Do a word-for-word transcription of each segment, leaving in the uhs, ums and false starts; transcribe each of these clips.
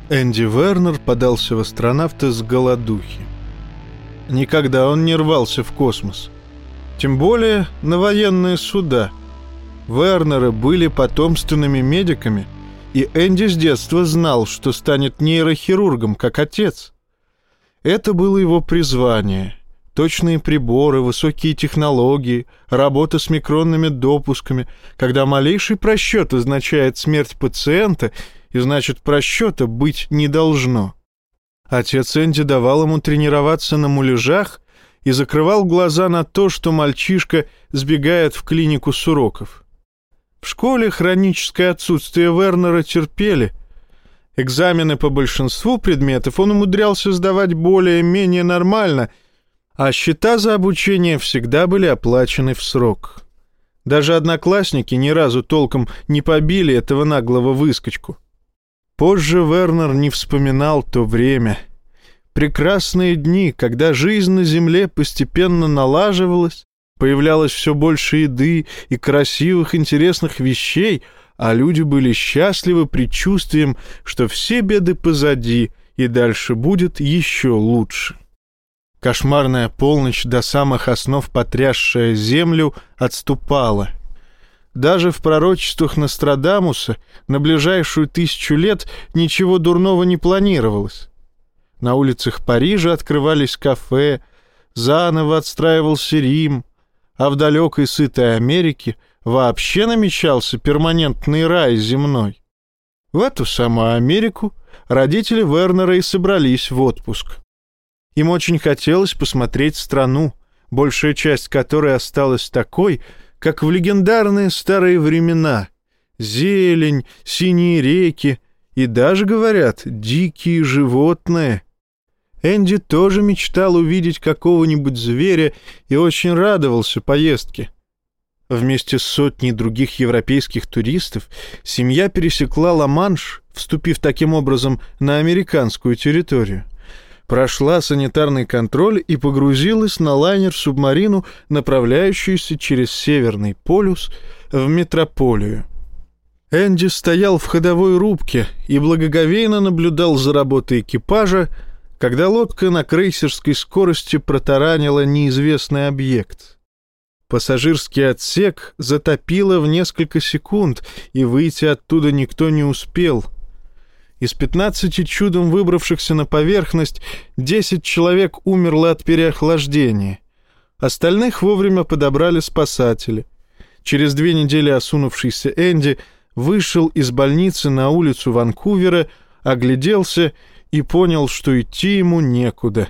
Энди Вернер подался в астронавты с голодухи. Никогда он не рвался в космос. Тем более на военные суда. Вернеры были потомственными медиками, и Энди с детства знал, что станет нейрохирургом, как отец. Это было его призвание. Точные приборы, высокие технологии, работа с микронными допусками, когда малейший просчет означает смерть пациента, и значит, просчета быть не должно. Отец Энди давал ему тренироваться на муляжах и закрывал глаза на то, что мальчишка сбегает в клинику с уроков. В школе хроническое отсутствие Вернера терпели. Экзамены по большинству предметов он умудрялся сдавать более-менее нормально, а счета за обучение всегда были оплачены в срок. Даже одноклассники ни разу толком не побили этого наглого выскочку. Позже Вернер не вспоминал то время. Прекрасные дни, когда жизнь на земле постепенно налаживалась, появлялось все больше еды и красивых, интересных вещей, а люди были счастливы предчувствием, что все беды позади, и дальше будет еще лучше. Кошмарная полночь, до самых основ потрясшая землю, отступала. Даже в пророчествах Нострадамуса на ближайшую тысячу лет ничего дурного не планировалось. На улицах Парижа открывались кафе, заново отстраивался Рим, а в далекой сытой Америке вообще намечался перманентный рай земной. В эту самую Америку родители Вернера и собрались в отпуск. Им очень хотелось посмотреть страну, большая часть которой осталась такой, как в легендарные старые времена. Зелень, синие реки и даже, говорят, дикие животные. Энди тоже мечтал увидеть какого-нибудь зверя и очень радовался поездке. Вместе с сотней других европейских туристов семья пересекла Ла-Манш, вступив таким образом на американскую территорию. Прошла санитарный контроль и погрузилась на лайнер-субмарину, направляющуюся через Северный полюс в метрополию. Энди стоял в ходовой рубке и благоговейно наблюдал за работой экипажа, когда лодка на крейсерской скорости протаранила неизвестный объект. Пассажирский отсек затопило в несколько секунд, и выйти оттуда никто не успел. Из пятнадцати чудом выбравшихся на поверхность десять человек умерло от переохлаждения. Остальных вовремя подобрали спасатели. Через две недели осунувшийся Энди вышел из больницы на улицу Ванкувера, огляделся и понял, что идти ему некуда.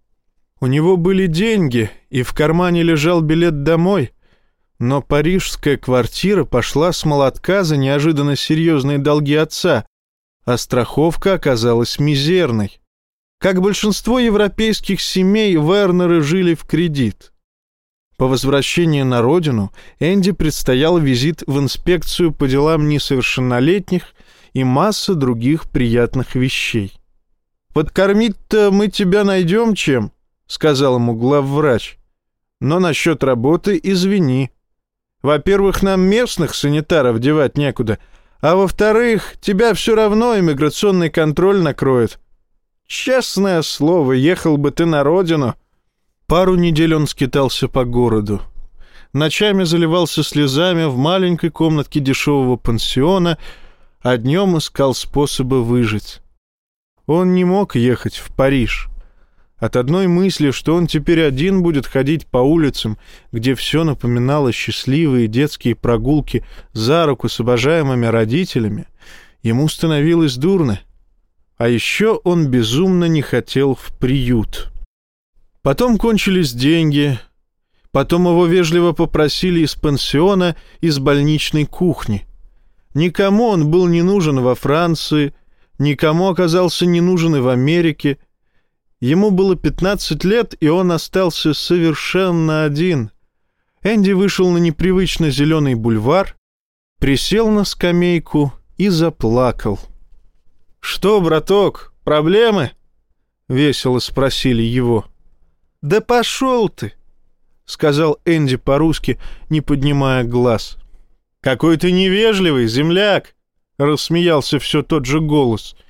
У него были деньги, и в кармане лежал билет домой, но парижская квартира пошла с молотка за неожиданно серьезные долги отца, а страховка оказалась мизерной. Как большинство европейских семей, Вернеры жили в кредит. По возвращении на родину Энди предстоял визит в инспекцию по делам несовершеннолетних и масса других приятных вещей. «Подкормить-то мы тебя найдем чем?» — сказал ему главврач. «Но насчет работы извини. Во-первых, нам местных санитаров девать некуда, а во-вторых, тебя все равно иммиграционный контроль накроет. Честное слово, ехал бы ты на родину». Пару недель он скитался по городу. Ночами заливался слезами в маленькой комнатке дешевого пансиона, а днем искал способы выжить. Он не мог ехать в Париж. От одной мысли, что он теперь один будет ходить по улицам, где все напоминало счастливые детские прогулки за руку с обожаемыми родителями, ему становилось дурно. А еще он безумно не хотел в приют. Потом кончились деньги, потом его вежливо попросили из пансиона, из больничной кухни. Никому он был не нужен во Франции, никому оказался не нужен и в Америке. Ему было пятнадцать лет, и он остался совершенно один. Энди вышел на непривычно зеленый бульвар, присел на скамейку и заплакал. «Что, браток, проблемы?» — весело спросили его. «Да пошел ты!» — сказал Энди по-русски, не поднимая глаз. «Какой ты невежливый, земляк!» — рассмеялся все тот же голос.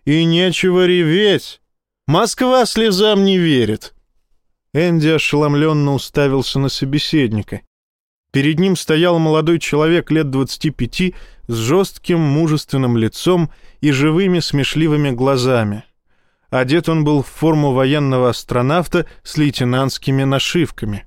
И нечего реветь. Москва слезам не верит. Энди ошеломленно уставился на собеседника. Перед ним стоял молодой человек лет двадцати пяти с жестким, мужественным лицом и живыми смешливыми глазами. Одет он был в форму военного астронавта с лейтенантскими нашивками.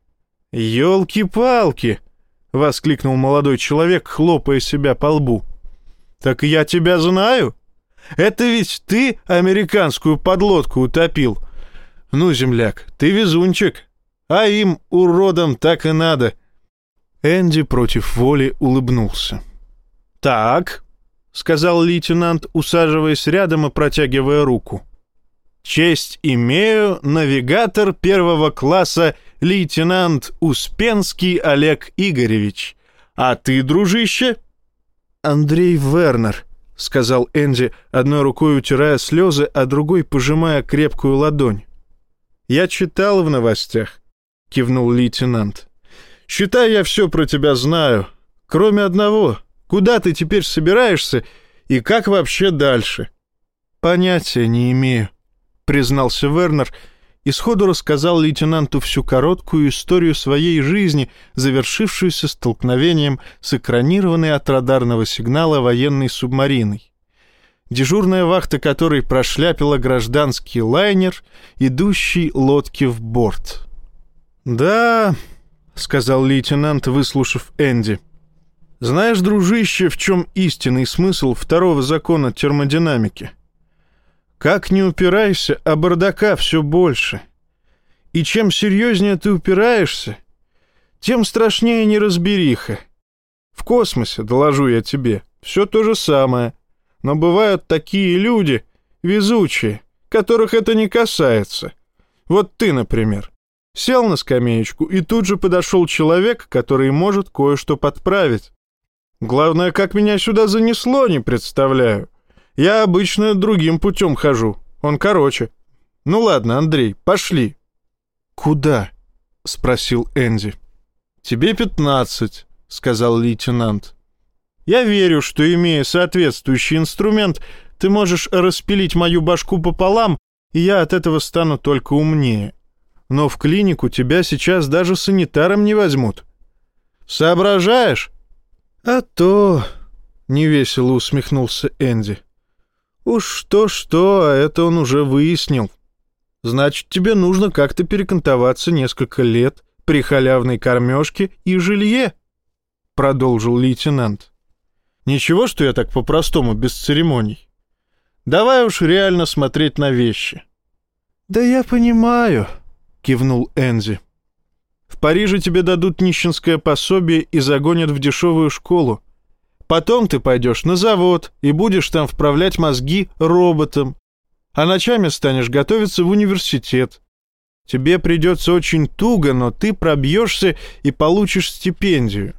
«Елки-палки!» — воскликнул молодой человек, хлопая себя по лбу. «Так я тебя знаю! Это ведь ты американскую подлодку утопил! Ну, земляк, ты везунчик, а им, уродам, так и надо!» Энди против воли улыбнулся. «Так», — сказал лейтенант, усаживаясь рядом и протягивая руку. «Честь имею, навигатор первого класса лейтенант Успенский Олег Игоревич. А ты, дружище?» «Андрей Вернер», — сказал Энди, одной рукой утирая слезы, а другой пожимая крепкую ладонь. «Я читал в новостях», — кивнул лейтенант. «Считай, я все про тебя знаю, кроме одного. Куда ты теперь собираешься и как вообще дальше?» «Понятия не имею», — признался Вернер и сходу рассказал лейтенанту всю короткую историю своей жизни, завершившуюся столкновением с экранированной от радарного сигнала военной субмариной, дежурная вахта которой прошляпила гражданский лайнер, идущий лодке в борт. «Да», — сказал лейтенант, выслушав Энди, — «знаешь, дружище, в чем истинный смысл второго закона термодинамики? Как ни упирайся, а бардака все больше. И чем серьезнее ты упираешься, тем страшнее неразбериха. В космосе, доложу я тебе, все то же самое. Но бывают такие люди, везучие, которых это не касается. Вот ты, например, сел на скамеечку, и тут же подошел человек, который может кое-что подправить. Главное, как меня сюда занесло, не представляю. Я обычно другим путем хожу, он короче. Ну ладно, Андрей, пошли». «Куда?» — спросил Энди. «Тебе пятнадцать», — сказал лейтенант. «Я верю, что, имея соответствующий инструмент, ты можешь распилить мою башку пополам, и я от этого стану только умнее. Но в клинику тебя сейчас даже санитаром не возьмут. Соображаешь?» «А то...» — невесело усмехнулся Энди. «Уж что-что, а это он уже выяснил. Значит, тебе нужно как-то перекантоваться несколько лет при халявной кормежке и жилье», — продолжил лейтенант. «Ничего, что я так по-простому, без церемоний. Давай уж реально смотреть на вещи». «Да я понимаю», — кивнул Энди. «В Париже тебе дадут нищенское пособие и загонят в дешевую школу. Потом ты пойдешь на завод и будешь там вправлять мозги роботам, а ночами станешь готовиться в университет. Тебе придется очень туго, но ты пробьешься и получишь стипендию.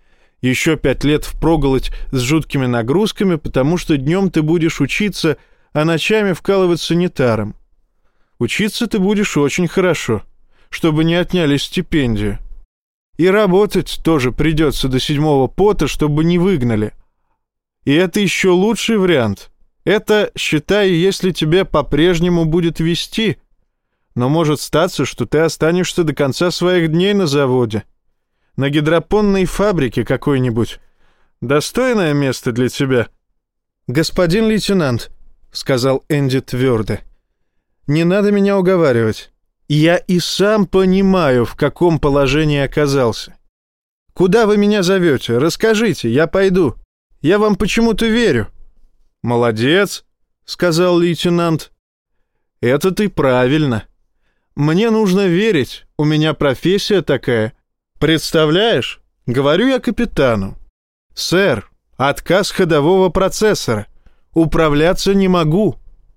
Еще пять лет впроголодь с жуткими нагрузками, потому что днем ты будешь учиться, а ночами вкалывать санитаром. Учиться ты будешь очень хорошо, чтобы не отняли стипендию. И работать тоже придется до седьмого пота, чтобы не выгнали. И это еще лучший вариант. Это, считай, если тебе по-прежнему будет вести. Но может статься, что ты останешься до конца своих дней на заводе. На гидропонной фабрике какой-нибудь. Достойное место для тебя?» «Господин лейтенант», — сказал Энди твердо, — «не надо меня уговаривать. Я и сам понимаю, в каком положении оказался. Куда вы меня зовете? Расскажите, я пойду. Я вам почему-то верю». «Молодец», — сказал лейтенант. «Это ты правильно. Мне нужно верить, у меня профессия такая. Представляешь, говорю я капитану: сэр, отказ ходового процессора. Управляться не могу».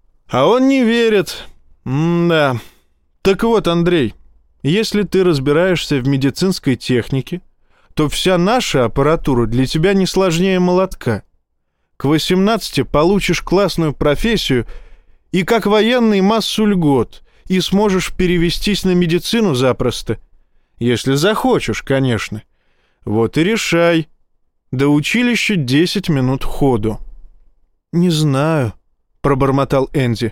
А он не верит. М-да. Так вот, Андрей, если ты разбираешься в медицинской технике, то вся наша аппаратура для тебя не сложнее молотка. К восемнадцати получишь классную профессию и как военный массу льгот, и сможешь перевестись на медицину запросто. Если захочешь, конечно. Вот и решай. До училища десять минут ходу. «Не знаю», — пробормотал Энди.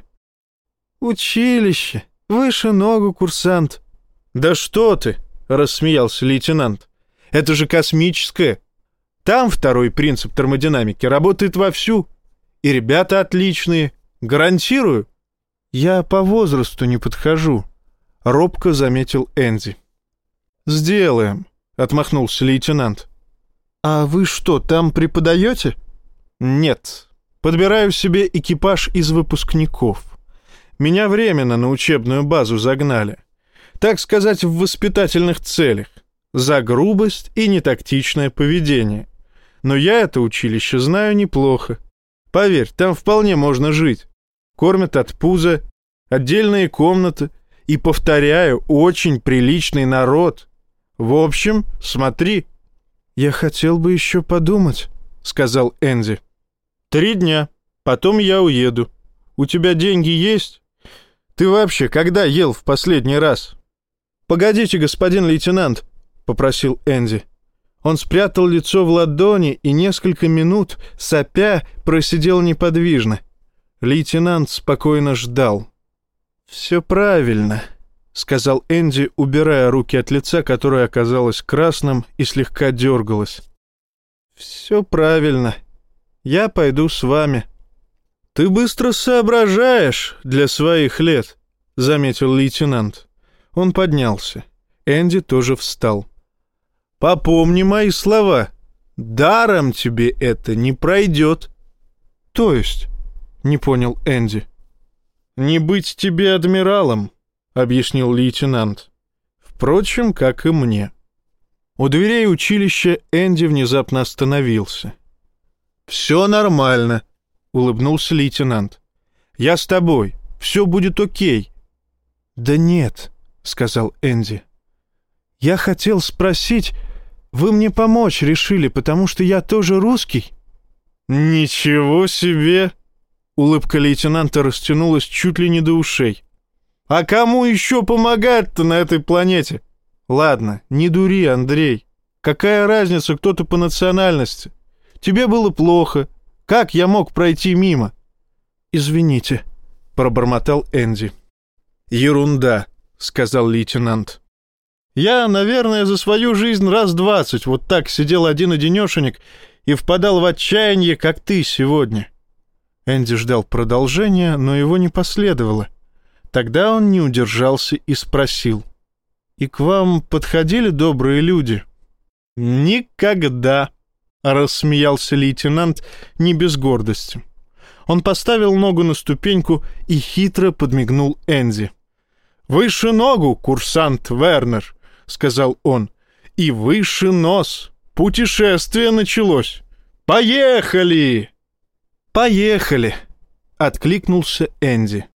«Училище. Выше ногу, курсант». «Да что ты!» — рассмеялся лейтенант. «Это же космическое. Там второй принцип термодинамики работает вовсю. И ребята отличные. Гарантирую». «Я по возрасту не подхожу», — робко заметил Энди. «Сделаем», — отмахнулся лейтенант. «А вы что, там преподаете?» «Нет. Подбираю себе экипаж из выпускников. Меня временно на учебную базу загнали. Так сказать, в воспитательных целях. За грубость и нетактичное поведение. Но я это училище знаю неплохо. Поверь, там вполне можно жить. Кормят от пуза, отдельные комнаты. И, повторяю, очень приличный народ. В общем, смотри». «Я хотел бы еще подумать», — сказал Энди. «Три дня. Потом я уеду. У тебя деньги есть? Ты вообще когда ел в последний раз?» «Погодите, господин лейтенант», — попросил Энди. Он спрятал лицо в ладони и несколько минут, сопя, просидел неподвижно. Лейтенант спокойно ждал. «Все правильно», — сказал Энди, убирая руки от лица, которое оказалось красным и слегка дергалось. «Все правильно. Я пойду с вами». «Ты быстро соображаешь для своих лет», — заметил лейтенант. Он поднялся. Энди тоже встал. «Попомни мои слова. Даром тебе это не пройдет». «То есть?» — не понял Энди. «Не быть тебе адмиралом», — объяснил лейтенант. «Впрочем, как и мне». У дверей училища Энди внезапно остановился. «Все нормально», — улыбнулся лейтенант. «Я с тобой. Все будет окей». «Да нет», — сказал Энди. «Я хотел спросить, вы мне помочь решили, потому что я тоже русский?» «Ничего себе!» Улыбка лейтенанта растянулась чуть ли не до ушей. «А кому еще помогать-то на этой планете? Ладно, не дури, Андрей. Какая разница, кто ты по национальности? Тебе было плохо. Как я мог пройти мимо?» «Извините», — пробормотал Энди. «Ерунда», — сказал лейтенант. «Я, наверное, за свою жизнь раз двадцать вот так сидел один-одинешенек и впадал в отчаяние, как ты сегодня». Энди ждал продолжения, но его не последовало. Тогда он не удержался и спросил. «И к вам подходили добрые люди?» «Никогда», — рассмеялся лейтенант не без гордости. Он поставил ногу на ступеньку и хитро подмигнул Энди. «Выше ногу, курсант Вернер», — сказал он, — «и выше нос. Путешествие началось. Поехали!» «Поехали!» — откликнулся Энди.